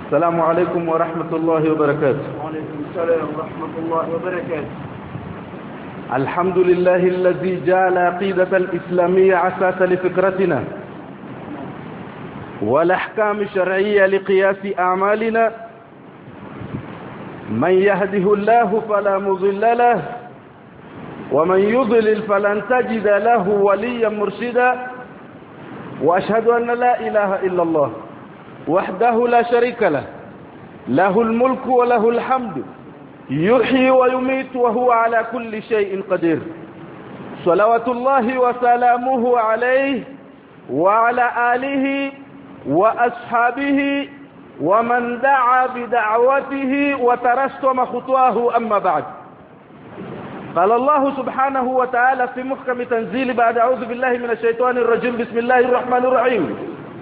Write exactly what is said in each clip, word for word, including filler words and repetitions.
السلام عليكم ورحمة الله وبركاته. وعليكم السلام ورحمة الله وبركاته. الحمد لله الذي جعل عقيدة الإسلامية أساسا لفكرتنا والأحكام الشرعية لقياس أعمالنا. من يهده الله فلا مضل له ومن يضلل فلن تجد له وليا مرشدا. وأشهد أن لا إله إلا الله وحده لا شريك له، له الملك وله الحمد، يحيي ويميت وهو على كل شيء قدير. صلوات الله وسلامه عليه وعلى آله وأصحابه ومن دعا بدعوته وترسم خطواه. أما بعد، قال الله سبحانه وتعالى في محكم تنزيل بعد أعوذ بالله من الشيطان الرجيم بسم الله الرحمن الرحيم: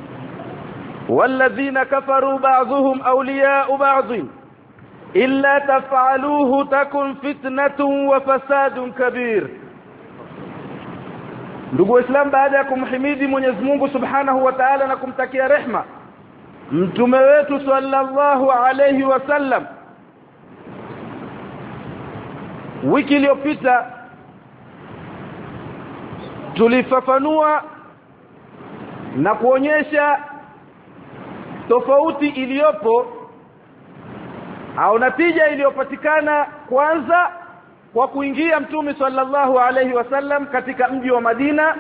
والذين كفروا بعضهم أولياء بعض إلا تفعلوه تكن فتنة وفساد كبير. Ndugu Islam, baada ya kumhimidi Mwenyezi Mungu Subhanahu wa Ta'ala na kumtakia rehma mtume wetu sallallahu alayhi wasallam, wiki iliyopita tulifafanua na kuonyesha tofauti iliyopo au natija iliyopatikana kwanza kwa kuingia mtume sallallahu alayhi wasallam katika mji wa Madina,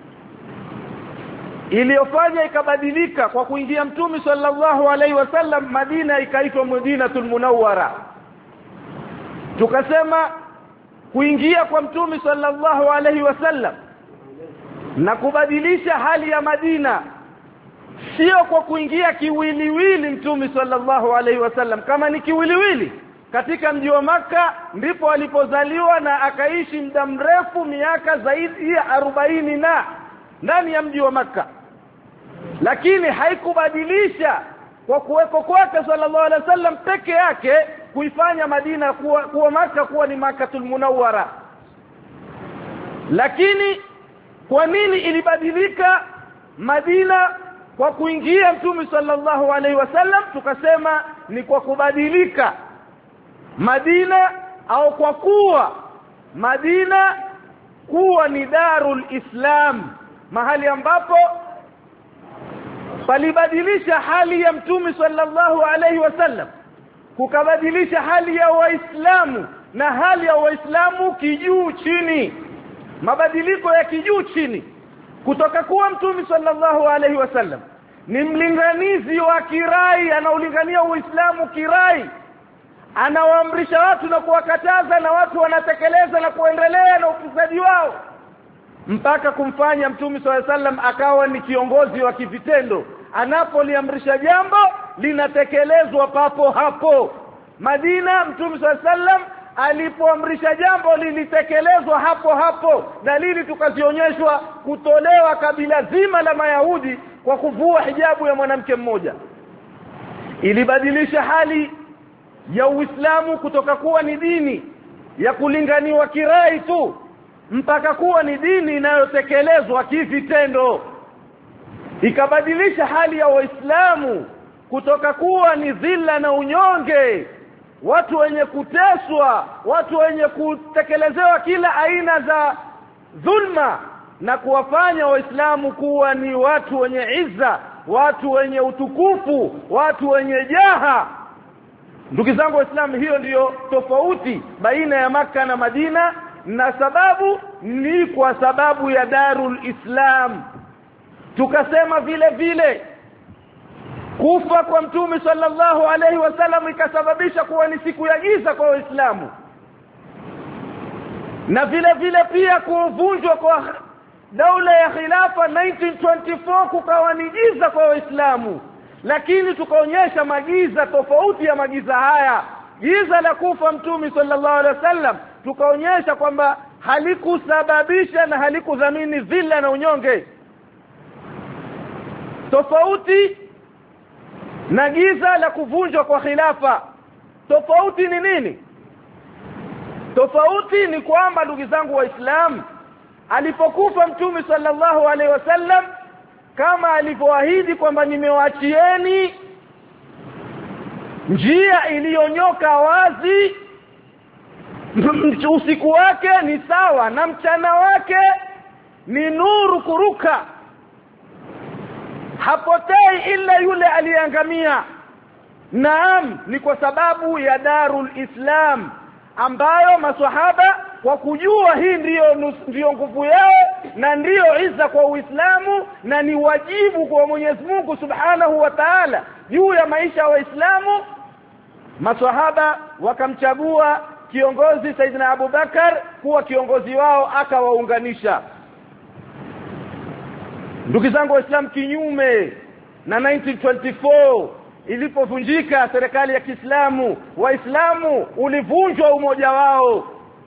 iliyofanya ikabadilika kwa kuingia mtume sallallahu alayhi wasallam Madina ikaitwa Madinatul Munawwara. Tukasema kuingia kwa mtume sallallahu alayhi wasallam na kubadilisha hali ya Madina sio kwa kuingia kiwiliwili mtume sallallahu alayhi wasallam. Kama ni kiwiliwili, katika mji wa Makka ndipo alipozaliwa na akaishi muda mrefu, miaka zaidi ya arobaini na ndani ya mji wa Makka, lakini haikubadilisha kwa kuweko kwake sallallahu alayhi wasallam peke yake kuifanya Madina kuwa, kuwa Makka kuwa ni Makkatul Munawwara. Lakini kwa nini ilibadilika Madina kwa kuingia mtume sallallahu alaihi wasallam? Tukasema ni kwa kubadilika Madina au kwa kuwa Madina kuwa ni Darul Islam, mahali ambapo palibadilisha hali ya mtume sallallahu alaihi wasallam, kukabadilisha hali ya Waislamu na hali ya Waislamu kijuu chini, mabadiliko ya kijuu chini, kutoka kuwa mtume sallallahu alaihi wasallam ni mlinganizi wa kirai, anaulingania Uislamu kirai, anawaamrisha watu na kuwakataza na watu wanatekeleza na kuendelea na ufisadi wao, mpaka kumfanya mtume sallallahu alaihi wasallam akawa ni kiongozi wa kivitendo. Anapoliamrisha jambo linatekelezwa papo hapo. Madina mtume sallallahu alaihi wasallam alipoamrisha jambo lilitekelezwa hapo hapo. Dalili tukazionyeshwa kutolewa kabila zima la Mayahudi kwa kuvua hijabu ya mwanamke mmoja. Ilibadilisha hali ya Uislamu kutoka kuwa ni dini ya kulinganiwa kirai tu mpaka kuwa ni dini inayotekelezwa kivitendo. Ikabadilisha hali ya Waislamu kutoka kuwa ni dhilla na unyonge, watu wenye kuteswa, watu wenye kutekelezewa kila aina za dhulma, na kuwafanya Waislamu kuwa ni watu wenye izza, watu wenye utukufu, watu wenye jaha. Ndugu zangu Waislamu, hiyo ndiyo tofauti baina ya Makka na Madina, na sababu ni kwa sababu ya Darul Islam. Tukasema vile vile kufa kwa mtume sallallahu alaihi wasallam ikasababisha kuwa ni siku ya giza kwa Waislamu, na vile vile pia kuvunjwa kwa daula ya khilafa nineteen twenty-four kukawa ni giza kwa Waislamu. Lakini tukaonyesha magiza tofauti ya magiza haya. Giza la kufa mtume sallallahu alaihi wasallam tukaonyesha kwamba halikusababisha na halikudhamini dhilla na unyonge, tofauti na giza la kuvunjwa kwa khilafa. Tofauti ni nini? Tofauti ni kwamba ndugu zangu Waislamu, alipokufa mtume sallallahu alaihi wasallam, kama alivyoahidi kwamba nimewaachieni njia iliyonyoka wazi, usiku wake ni sawa na mchana wake ni nuru kuruka, hapotei ila yule aliyeangamia. Naam, ni kwa sababu ya Darul Islam ambayo maswahaba kwa kujua hii ndiyo ndiyo nguvu yao na ndiyo izza kwa Uislamu na ni wajibu kwa Mwenyezi Mungu Subhanahu wa Ta'ala juu ya maisha ya Waislamu, maswahaba wakamchagua kiongozi Saidina Abu Bakar kuwa kiongozi wao, akawaunganisha. Ndugu zangu Waislamu, kinyume na nineteen twenty-four ilipovunjika serikali ya Kiislamu, Waislamu ulivunjwa umoja wao,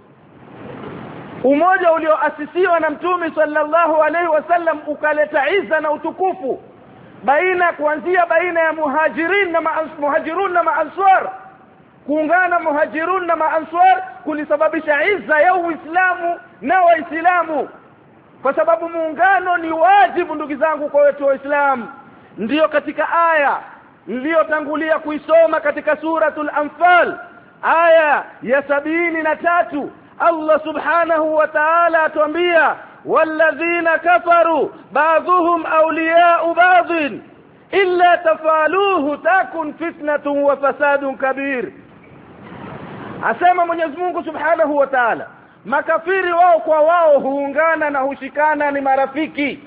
umoja ulioasisiwa na Mtume sallallahu alaihi wasallam ukaleta izza na utukufu baina kuanzia baina ya muhajirin na muhajirun na maanswar. Kuungana muhajirun na maanswar kulisababisha izza ya Uislamu na Waislamu, kwa sababu muungano ni wajibu ndugu zangu kwa wetu Waislamu. Ndiyo katika aya niliyotangulia kuisoma katika suratul Anfal aya ya sabini na tatu Allah subhanahu wa ta'ala atuambia, walladhina kafaru ba'dhuhum awliya'u ba'dhin illa tafaluhu takun fitnatun wa fasadun kabir. Asema Mwenyezi Mungu subhanahu wa ta'ala, makafiri wao kwa wao huungana na hushikana, ni marafiki.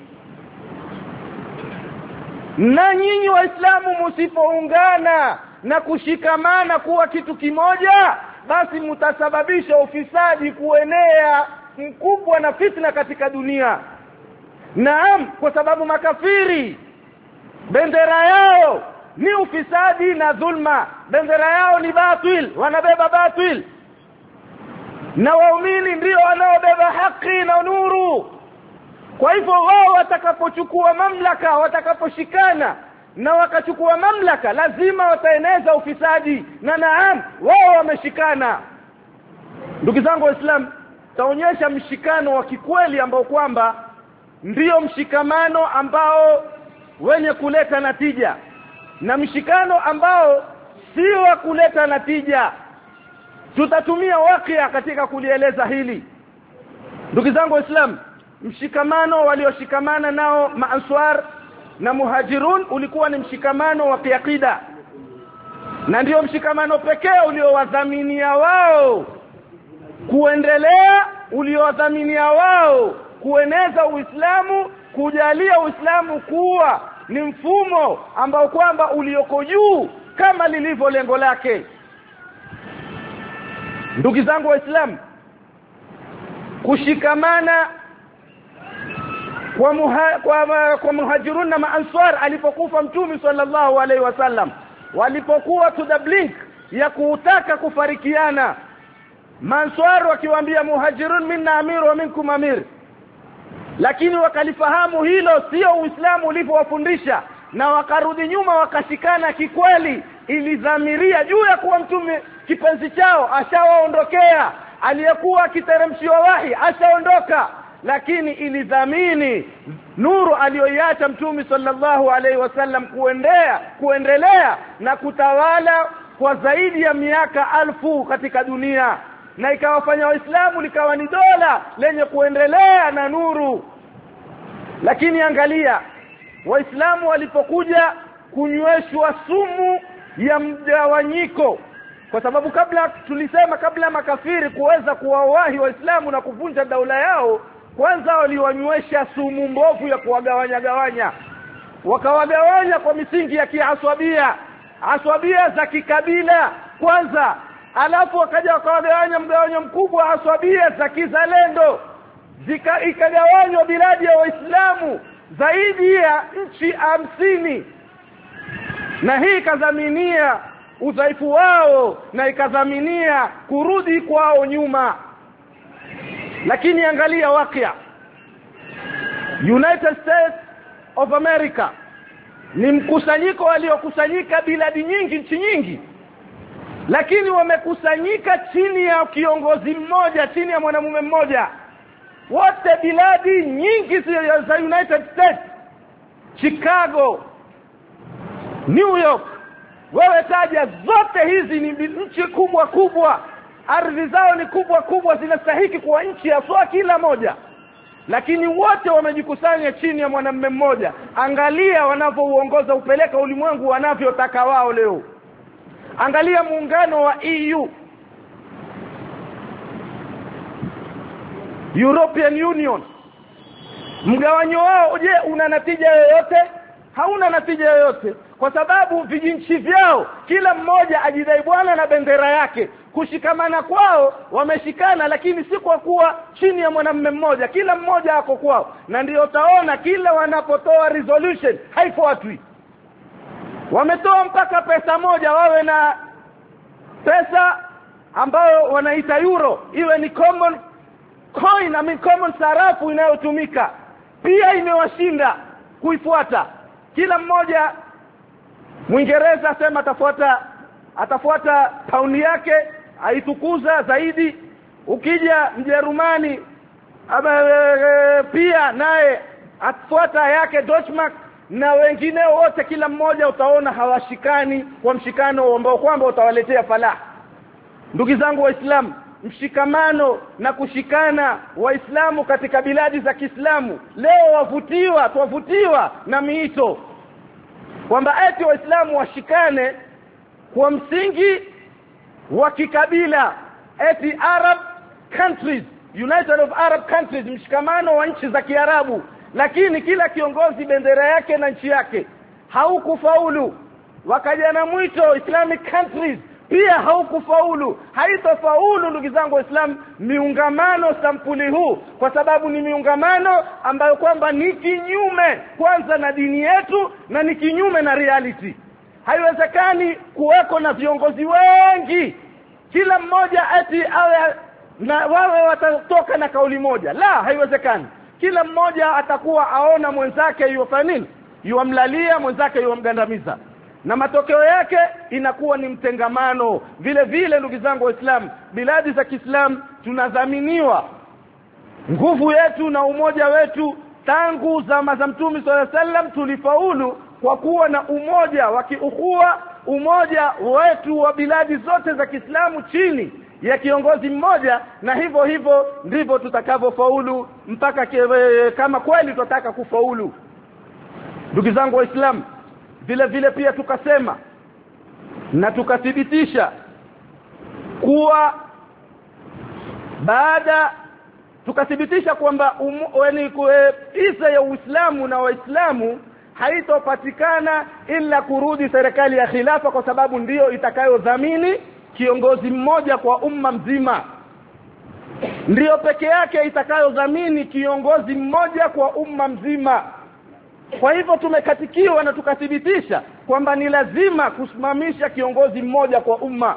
Na nyinyi Waislamu msipoungana na kushikamana kuwa kitu kimoja, basi mtasababisha ufisadi kuenea mkubwa na fitna katika dunia. Naam, kwa sababu makafiri bendera yao ni ufisadi na dhulma, bendera yao ni batil, wanabeba batil, na waumini ndio wanaobeba haki na nuru. Kwa hivyo wao watakapochukua mamlaka, watakaposhikana na wakachukua mamlaka, lazima wataeneza ufisadi, na naam wao wameshikana. Ndugu zangu Waislamu, taonyesha mshikano wa kikweli ambao kwamba ndio mshikamano ambao wenye kuleta natija, na mshikano ambao si wa kuleta natija. Tutatumia wakia katika kulieleza hili. Ndugu zangu Waislamu, mshikamano walioshikamana nao maanswar na muhajirun ulikuwa ni mshikamano wa kiakida, na ndio mshikamano pekee uliowadhaminia wao kuendelea, uliowadhaminia wao kueneza Uislamu, kujalia Uislamu kuwa ni mfumo ambao kwamba ulioko juu kama lilivyo lengo lake. Ndugu zangu Waislamu, kushikamana kwa muha, kwa, kwa muhajirun na maanswar alipokufa Mtume sallallahu alaihi wasallam, walipokuwa to the blink ya kutaka kufarikiana, maanswar wakiwaambia muhajirun minna amir wa minkum amir, lakini wakalifahamu hilo sio Uislamu ulivyowafundisha, na wakarudi nyuma wakashikana kikweli, ilidhamiria juu ya kuwa Mtume kipenzi chao ashawaondokea, aliyekuwa akiteremshiwa wahi ashaondoka, lakini ilidhamini nuru aliyoiacha Mtume sallallahu alaihi wasallam kuendea kuendelea na kutawala kwa zaidi ya miaka alfu katika dunia, na ikawafanya Waislamu likawa ni dola lenye kuendelea na nuru. Lakini angalia Waislamu walipokuja kunyweshwa sumu ya mgawanyiko, kwa sababu kabla tulisema kabla makafiri kuweza kuwawahi Waislamu na kuvunja daula yao, kwanza waliwanywesha sumu mbovu ya kuwagawanya gawanya, wakawagawanya kwa misingi ya kiaswabia, aswabia za kikabila kwanza, alafu wakaja wakawagawanya mgawanyo mkubwa aswabia za kizalendo, zika ikagawanywa biladi ya Waislamu zaidi ya nchi hamsini, na hii ikadhaminia udhaifu wao na ikadhaminia kurudi kwao nyuma. Lakini angalia wakia, United States of America ni mkusanyiko waliokusanyika biladi nyingi, nchi nyingi, lakini wamekusanyika chini ya kiongozi mmoja, chini ya mwanamume mmoja. Wote biladi nyingi za United States, Chicago, New York, wewe taja zote hizi ni nchi kubwa kubwa, ardhi zao ni kubwa kubwa, zinastahili kuwa nchi ya soa kila moja, lakini wote wamejikusanya chini ya mwanamume mmoja. Angalia wanavyouongoza upeleka ulimwengu wanavyotaka wao leo. Angalia muungano wa E U, European Union, mgawanyo wao je una natija yoyote? Hauna natija yoyote, kwa sababu vijinchi vyao kila mmoja ajidai bwana na bendera yake. Kushikamana kwao wameshikana, lakini si kwa kuwa chini ya mwanamume mmoja, kila mmoja ako kwao. Na ndio utaona kila wanapotoa resolution haifuatwi. Wametoa mpaka pesa moja, wawe na pesa ambayo wanaita euro, iwe ni common coin, I mean common sarafu inayotumika, pia imewashinda kuifuata. Kila mmoja, Mwingereza sema atafuata atafuata pauni yake, aitukuza zaidi. Ukija Mjerumani pia naye afuata yake Deutschmark, na wengine wote kila mmoja utaona hawashikani kwa mshikano ambao kwamba utawaletea falah. Ndugu zangu Waislamu, mshikamano na kushikana Waislamu katika biladi za Kiislamu leo wavutiwa tuwavutiwa na miito kwamba eti Waislamu washikane kwa msingi wa kikabila, eti Arab countries, United of Arab Countries, mshikamano wa nchi za Kiarabu. Lakini kila kiongozi bendera yake na nchi yake, haukufaulu. Wakaja na mwito Islamic countries, pia haukufaulu. Haitofaulu ndugu zangu Waislamu miungamano sampuli huu, kwa sababu ni miungamano ambayo kwamba ni kinyume kwanza na dini yetu na ni kinyume na reality. Haiwezekani kuweko na viongozi wengi kila mmoja eti awe na wawe watatoka na kauli moja. La, haiwezekani. Kila mmoja atakuwa aona mwenzake yufanya nini, yuamlalia mwenzake, yuamgandamiza, na matokeo yake inakuwa ni mtengamano. Vile vile ndugu zangu Waislamu, biladi za Kiislamu tunadhaminiwa nguvu yetu na umoja wetu tangu zama za Mtume sallallahu alaihi wasallam. Tulifaulu kwa kuwa na umoja wa kiukhuwa, umoja wetu wa biladi zote za Kiislamu chini ya kiongozi mmoja, na hivyo hivyo ndivyo tutakavyofaulu mpaka kewe, kama kweli tunataka kufaulu. Ndugu zangu Waislamu, vile vile pia tukasema na tukathibitisha kuwa baada tukathibitisha kwamba yani isa ya Uislamu na Waislamu haitopatikana ila kurudi serikali ya khilafa, kwa sababu ndiyo itakayodhamini kiongozi mmoja kwa umma mzima, ndiyo peke yake itakayodhamini kiongozi mmoja kwa umma mzima. Kwa hivyo tumekatikiwa na tukathibitisha kwamba ni lazima kusimamisha kiongozi mmoja kwa umma,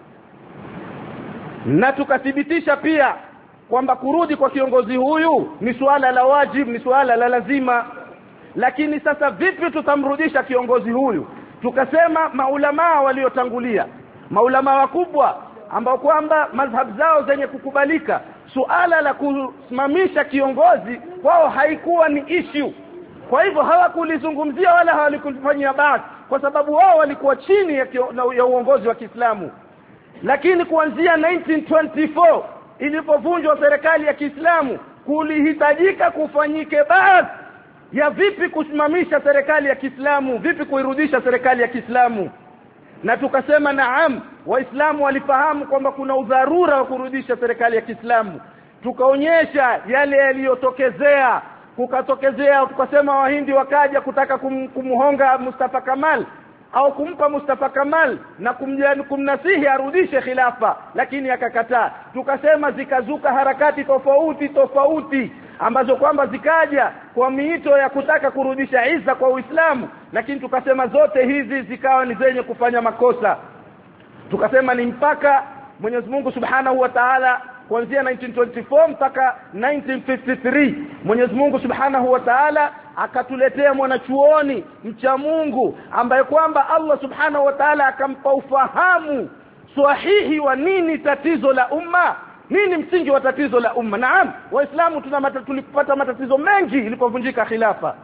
na tukathibitisha pia kwamba kurudi kwa kiongozi huyu ni suala la wajibu, ni suala la lazima. Lakini sasa vipi tutamrudisha kiongozi huyu? Tukasema maulama waliotangulia, maulama wakubwa ambao kwamba madhhab zao zenye kukubalika, suala la kusimamisha kiongozi wao haikuwa ni issue. Kwa hivyo hawakulizungumzia wala hawakulifanyia bahati, kwa sababu wao walikuwa chini ya, ya uongozi wa Kiislamu. Lakini kuanzia nineteen twenty-four ilipovunjwa serikali ya Kiislamu, kulihitajika kufanyike bahati ya vipi kusimamisha serikali ya Kiislamu, vipi kuirudisha serikali ya Kiislamu. Na tukasema naam, Waislamu walifahamu kwamba kuna udharura wa kurudisha serikali ya Kiislamu. Tukaonyesha yale yaliyotokezea, kukatokezea tukasema Wahindi wakaja kutaka kum, kumhonga Mustafa Kamal au kumpa Mustafa Kamal na kumjani kumnasihi arudishe khilafa, lakini akakataa. Tukasema zikazuka harakati tofauti tofauti ambazo kwamba zikaja kwa miito ya kutaka kurudisha Isa kwa Uislamu, lakini tukasema zote hizi zikawa ni zenye kufanya makosa. Tukasema ni mpaka Mwenyezi Mungu Subhanahu wa Ta'ala kuanzia nineteen twenty-four mpaka nineteen fifty-three Mwenyezi Mungu Subhanahu wa Ta'ala akatuletea mwanachuoni mcha Mungu ambaye kwamba Allah Subhanahu wa Ta'ala akampa ufahamu sahihi wa nini tatizo la umma, nini msingi wa tatizo la umma. Naam, Waislamu tuna tulipata matatizo mengi ilipovunjika khilafa.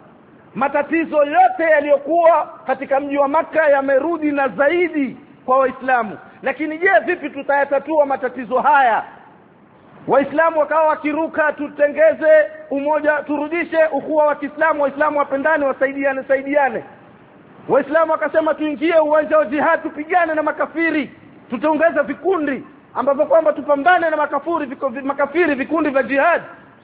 matatizo yote yaliyokuwa katika mji wa Makka yamerudi na zaidi kwa Waislamu. Lakini je, vipi tutayatatua matatizo haya? Waislamu wakawa wakiruka, tutengeze umoja, turudishe ukhuwa wa Kiislamu, Waislamu wapendane, wasaidiane saidiane. Waislamu wakasema tuingie uwanja wa jihad, tupigane na makafiri, tutaongeza vikundi ambavyo kwamba tupambane na makafiri, makafiri vikundi vya jihad.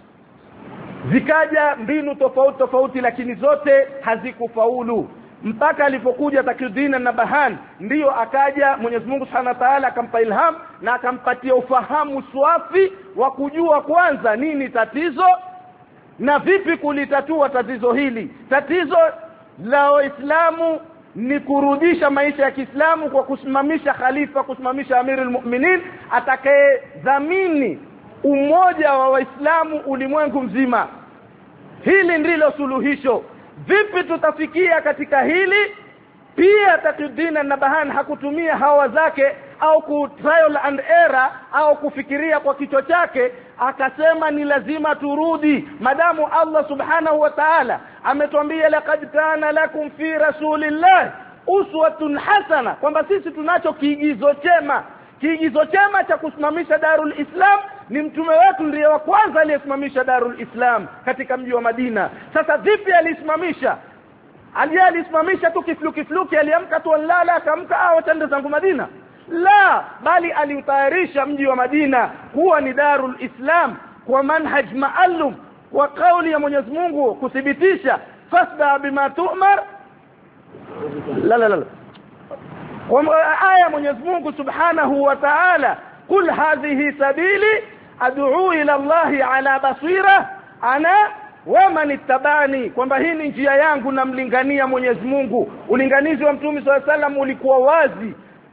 Zikaja mbinu tofauti tofauti, lakini zote hazikufaulu mpaka alipokuja Taqiyuddin an-Nabhan. Ndiyo akaja Mwenyezi Mungu Subhanahu wa Ta'ala akampa ilham na akampatia ufahamu swafi wa kujua kwanza nini tatizo na vipi kulitatua tatizo hili. Tatizo la Waislamu ni kurudisha maisha ya Kiislamu kwa kusimamisha khalifa, kusimamisha amirul mu'minin atakayedhamini umoja wa Waislamu ulimwengu mzima. Hili ndilo suluhisho. Vipi tutafikia katika hili? Pia Taqiyuddin an-Nabhan hakutumia hawa zake au ku trial and error au kufikiria kwa kichwa chake, akasema ni lazima turudi, madamu Allah subhanahu wa ta'ala ametuambia laqad kana lakum fi rasulillah uswatun hasana, kwamba sisi tunacho kiigizo chema. Kiigizo chema cha kusimamisha Darul Islam ni mtume wetu ndiye wa kwanza aliyesimamisha Darul Islam katika mji wa Madina. Sasa vipi alisimamisha? Alisimamisha tu kifluki fluki, aliamka tu lala akamka au tende zangu Madina? La, bali aliutayarisha mji wa Madina kuwa ni Darul Islam kwa manhaj maalum, kwa kauli ya Mwenyezi Mungu kuthibitisha fasda bima tu'mar. La la la kwa aya Mwenyezi Mungu Subhanahu wa Ta'ala, kul hadhihi sabili ad'u ila Allahi ala basira ana wa man ittabani, kwamba hii ni njia yangu na mlingania Mwenyezi Mungu. Ulinganizi wa Mtume sallallahu alaihi wasallam ulikuwa wazi,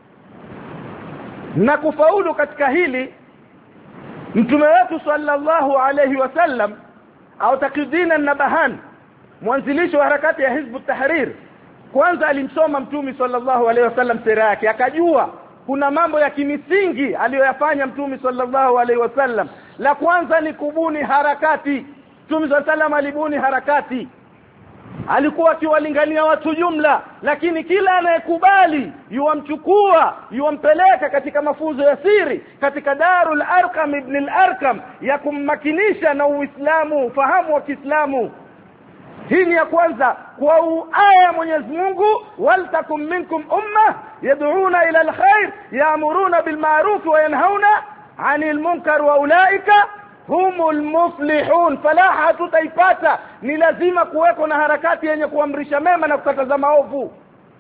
na kufaulu katika hili mtume wetu sallallahu alaihi wasallam au Taqiyuddin an-Nabhan, mwanzilishi wa harakati ya Hizb ut-Tahrir, kwanza alimsoma Mtume sallallahu alaihi wasallam sira yake, akajua kuna mambo ya kimisingi aliyoyafanya Mtume sallallahu alaihi wasallam. La kwanza ni kubuni harakati. Mtume sallallahu alaihi wasallam alibuni harakati, alikuwa akiwalingania watu jumla, lakini kila anayekubali yuamchukua yuampeleka katika mafunzo ya siri katika Darul Arqam ibn al-Arqam ya kummakinisha na Uislamu, fahamu wa Kiislamu. Hii ni ya kwanza. Kwa aya Mwenyezi Mungu, waltakum minkum umma yad'una ila alkhair ya'muruna bil ma'ruf wa yanhauna 'anil munkar wa ulaika humul muflihun. Falaha tutaipata ni lazima kuweko na harakati yenye kuamrisha mema na kukataza maovu.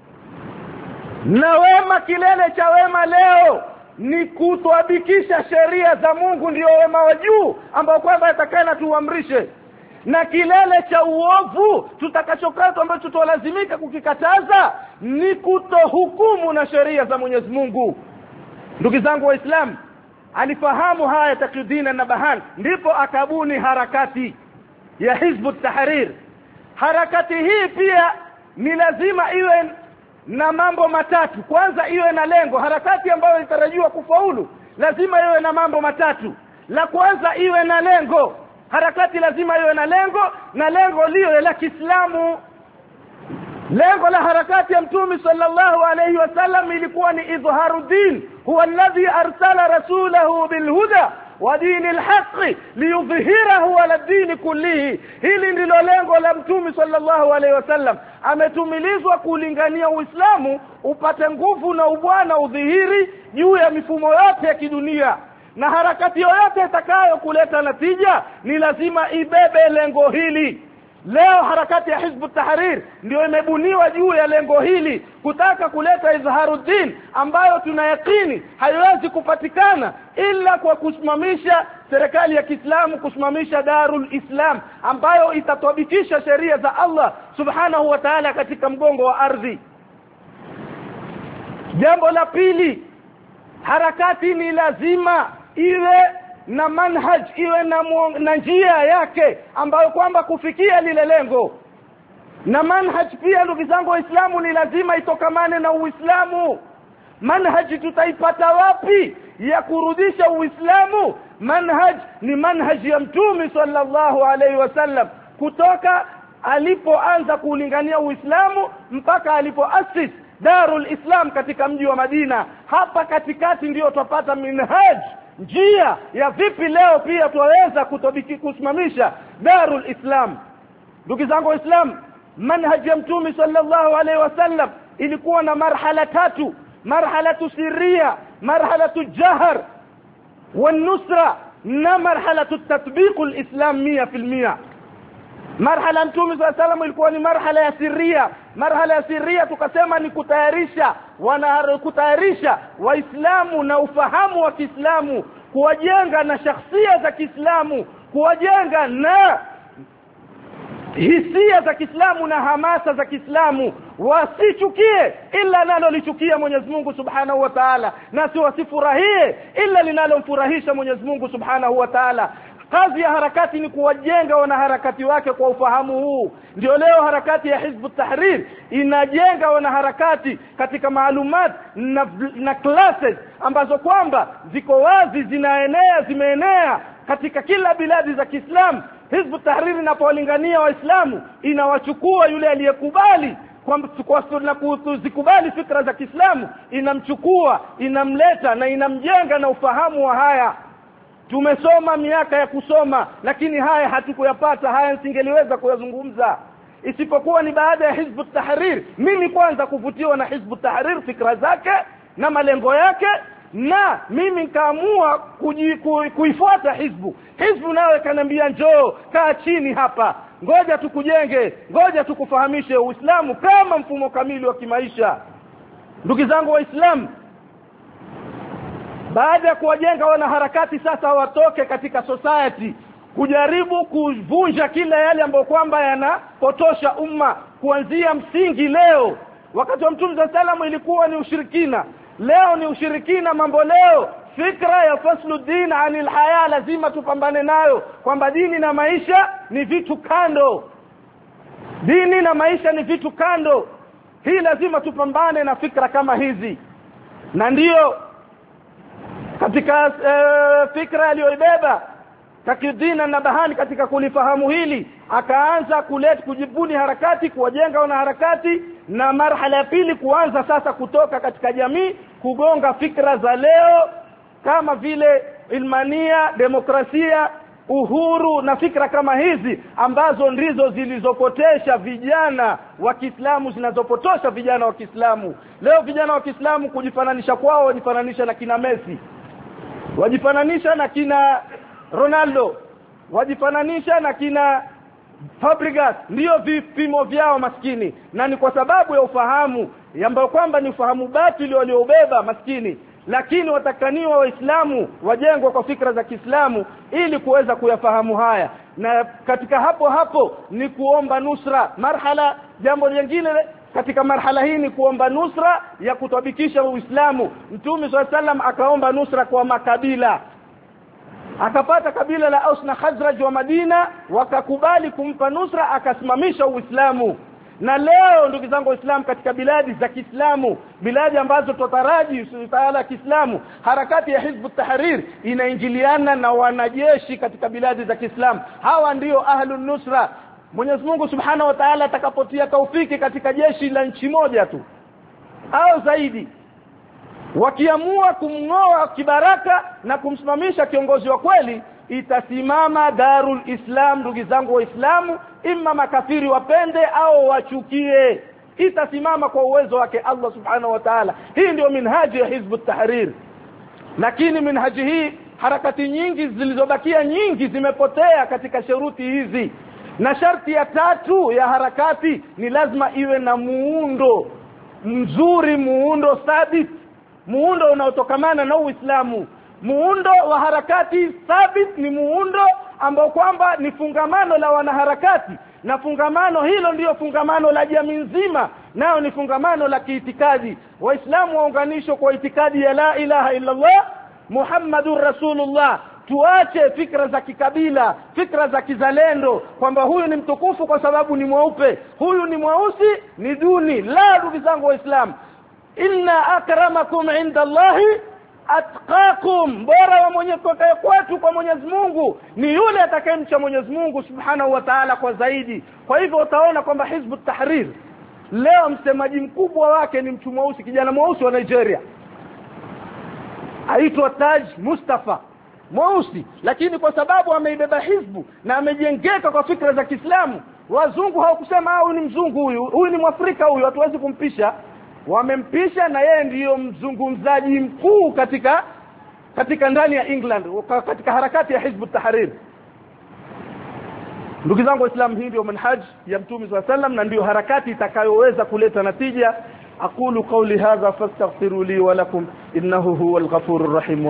Na wema, kilele cha wema leo ni kutuabikisha sheria za Mungu, ndio wema wa juu ambao kwamba atakana tuamrishe. Na kilele cha uovu tutakachokata ambacho tutolazimika kukikataza ni kutohukumu na sheria za Mwenyezi Mungu. Ndugu zangu Waislamu, alifahamu haya Taqiyuddin an-Nabhan, ndipo akabuni harakati ya Hizb ut-Tahrir. Harakati hii pia ni lazima iwe na mambo matatu. Kwanza iwe na lengo. Harakati ambayo inatarajiwa kufaulu lazima iwe na mambo matatu. La kwanza iwe na lengo. Harakati lazima iwe na lengo, na lengo liwe la Kiislamu. Lengo la harakati ya Mtume sallallahu alayhi wasallam ilikuwa ni idhharuddin, huwa alladhi arsala rasulahu bilhuda wa dinil haqqi liyudhhirahu ala din kullihi. Hili ndilo lengo la Mtume sallallahu alayhi wasallam. Ametumilizwa kulingania Uislamu upate nguvu na ubwana udhihiri juu ya mifumo yote ya kidunia. Na harakati yoyote itakayo kuleta natija ni lazima ibebe lengo hili. Leo harakati ya Hizb ut-Tahrir ndio imebuniwa juu ya lengo hili, kutaka kuleta izharuddin ambayo tunayakini haiwezi kupatikana ila kwa kusimamisha serikali ya Kiislamu, kusimamisha Darul Islam ambayo itathabikisha sheria za Allah subhanahu wa ta'ala katika mgongo wa ardhi. Jambo la pili, harakati ni lazima iwe na manhaj, iwe na, na njia yake ambayo kwamba kufikia lile lengo. Na manhaj pia ndugu zangu Waislamu ni lazima itokamane na Uislamu. Manhaj tutaipata wapi ya kurudisha Uislamu? Manhaj ni manhaj ya Mtume sallallahu alaihi wasallam, kutoka alipoanza kulingania Uislamu mpaka alipoasis Darul Islam katika mji wa Madina. Hapa katikati ndio tupata minhaj, njia ya vipi leo pia tuweza kutobiki kusimamisha Darul Islam. Ndugu zangu Waislamu, manhaj ya Mtume sallallahu alaihi wasallam ilikuwa na marhala tatu: marhalatu sirriya, marhalatu jahr wan-nusra, na marhalatu tatbiq al-islam mia fil mia. Marhala Mtume sallallahu alaihi wasallam ilikuwa ni marhala ya sirriya. Marhala ya sirriya tukasema ni kutayarisha wana kutayarisha waislamu na ufahamu wa Kiislamu, kuwajenga na shakhsia za Kiislamu, kuwajenga na hisia za Kiislamu na hamasa za Kiislamu, wasichukie ila linalolichukia Mwenyezi Mungu Subhanahu wa Ta'ala, na si wasifurahie ila linalomfurahisha Mwenyezi Mungu Subhanahu wa Ta'ala. Kazi ya harakati ni kuwajenga wanaharakati wake kwa ufahamu huu. Ndio leo harakati ya Hizb ut-Tahrir inajenga wanaharakati katika maalumat na, na classes ambazo kwamba ziko wazi, zinaenea, zimeenea katika kila biladi za Kiislamu. Hizb ut-Tahrir inapowalingania Waislamu inawachukua yule aliyekubali kwamba na kuzikubali fikra za Kiislamu, inamchukua, inamleta na inamjenga na ufahamu wa haya. Tumesoma miaka ya kusoma, lakini haya hatukuyapata, haya nisingeliweza kuyazungumza isipokuwa ni baada ya Hizb ut-Tahrir. Mimi kwanza kuvutiwa na Hizb ut-Tahrir, fikra zake na malengo yake, na mimi nikaamua kuifuata hizbu. Hizbu nawe kanambia njoo, kaa chini hapa, ngoja tukujenge, ngoja tukufahamishe Uislamu kama mfumo kamili wa kimaisha. Ndugu zangu Waislamu, baada ya kuwajenga wanaharakati, sasa watoke katika society kujaribu kuvunja kila yale ambayo kwamba yanapotosha umma kuanzia msingi. Leo wakati wa Mtume sallallahu alaihi wasallam ilikuwa ni ushirikina, leo ni ushirikina mambo. Leo fikra ya faslu din anil haya lazima tupambane nayo, kwamba dini na maisha ni vitu kando. Dini na maisha ni vitu kando. Hii lazima tupambane na fikra kama hizi. Na ndiyo katika uh, fikra aliyoibeba Taqiyuddin an-Nabhani katika kulifahamu hili, akaanza kuleta kujibuni harakati, kuwajenga wana harakati, na marhala ya pili kuanza sasa kutoka katika jamii kugonga fikra za leo kama vile ilmania, demokrasia, uhuru na fikra kama hizi ambazo ndizo zilizopotesha vijana wa Kiislamu, zinazopotosha vijana wa Kiislamu. Leo vijana wa Kiislamu kujifananisha kwao, wajifananisha na kina Messi, wajifananisha na kina Ronaldo, wajifananisha na kina Fabregas, ndio vipimo vyao maskini. Na ni kwa sababu ya ufahamu ambao kwamba ni ufahamu batili waliobeba maskini. Lakini watakaniwa Waislamu wajengwe kwa fikra za Kiislamu ili kuweza kuyafahamu haya. Na katika hapo hapo ni kuomba nusra. Marhala jambo lingine katika marhala hii ni kuomba nusra ya kutabikisha Uislamu. Mtume swalla sallam akaomba nusra kwa makabila, akapata kabila la Aus na Khazraj wa Madina wakakubali kumpa nusra, akasimamisha Uislamu. Na leo ndugu zangu Waislamu, katika biladi za Kiislamu, biladi ambazo tutaraji utawala wa Kiislamu, harakati ya Hizb ut-Tahrir inaingiliana na wanajeshi katika biladi za Kiislamu. Hawa ndio ahlun nusra. Mwenyezi Mungu Subhanahu wa Ta'ala atakapotia taufiki katika jeshi la nchi moja tu au zaidi, wakiamua kumngoa kibaraka na kumsimamisha kiongozi wa kweli, itasimama Darul Islam. Ndugu zangu Waislamu, imma makafiri wapende au wachukie, itasimama kwa uwezo wake Allah Subhanahu wa Ta'ala. Hii ndio minhaji ya Hizb ut-Tahrir. Lakini minhaji hii, harakati nyingi zilizobakia nyingi zimepotea katika shuruti hizi. Na sharti ya tatu ya harakati ni lazima iwe na muundo mzuri, muundo thabit, muundo unaotokamana na Uislamu. Muundo wa harakati thabit ni muundo ambao kwamba ni fungamano la wanaharakati, na fungamano hilo ndio fungamano la jamii nzima, nao ni fungamano la kiitikadi. Waislamu waunganishwe kwa itikadi ya la ilaha illa Allah Muhammadur Rasulullah. Tuache fikra za kikabila, fikra za kizalendo, kwamba huyu ni mtukufu kwa sababu ni mweupe, huyu ni mweusi ni duni. La, ndugu zangu Waislamu, inna akramakum inda Allahi atqakum, bora wa mwenye kutoka kwetu kwa Mwenyezi Mungu ni yule atakayemcha Mwenyezi Mungu Subhanahu wa Ta'ala kwa zaidi. Kwa hivyo utaona kwamba Hizb ut-Tahrir leo msemaji mkubwa wake ni mtu mweusi, kijana mweusi wa Nigeria, aitwa Taj Mustafa, mweusi, lakini kwa sababu ameibeba hizbu na amejengeka kwa fikra za Kiislamu, wazungu hawakusema huyu ni mzungu, huyu huyu ni Mwafrika, huyu hatuwezi kumpisha. Wamempisha na yeye ndiyo mzungumzaji mkuu katika katika ndani ya England, katika harakati ya Hizb ut-Tahrir. Ndugu zangu Waislamu, hii ndio manhaj ya Mtume صلى الله عليه وسلم na ndio harakati itakayoweza kuleta natija. aqulu qawli hadha fastaghfiru li wa lakum innahu huwal ghafurur rahim.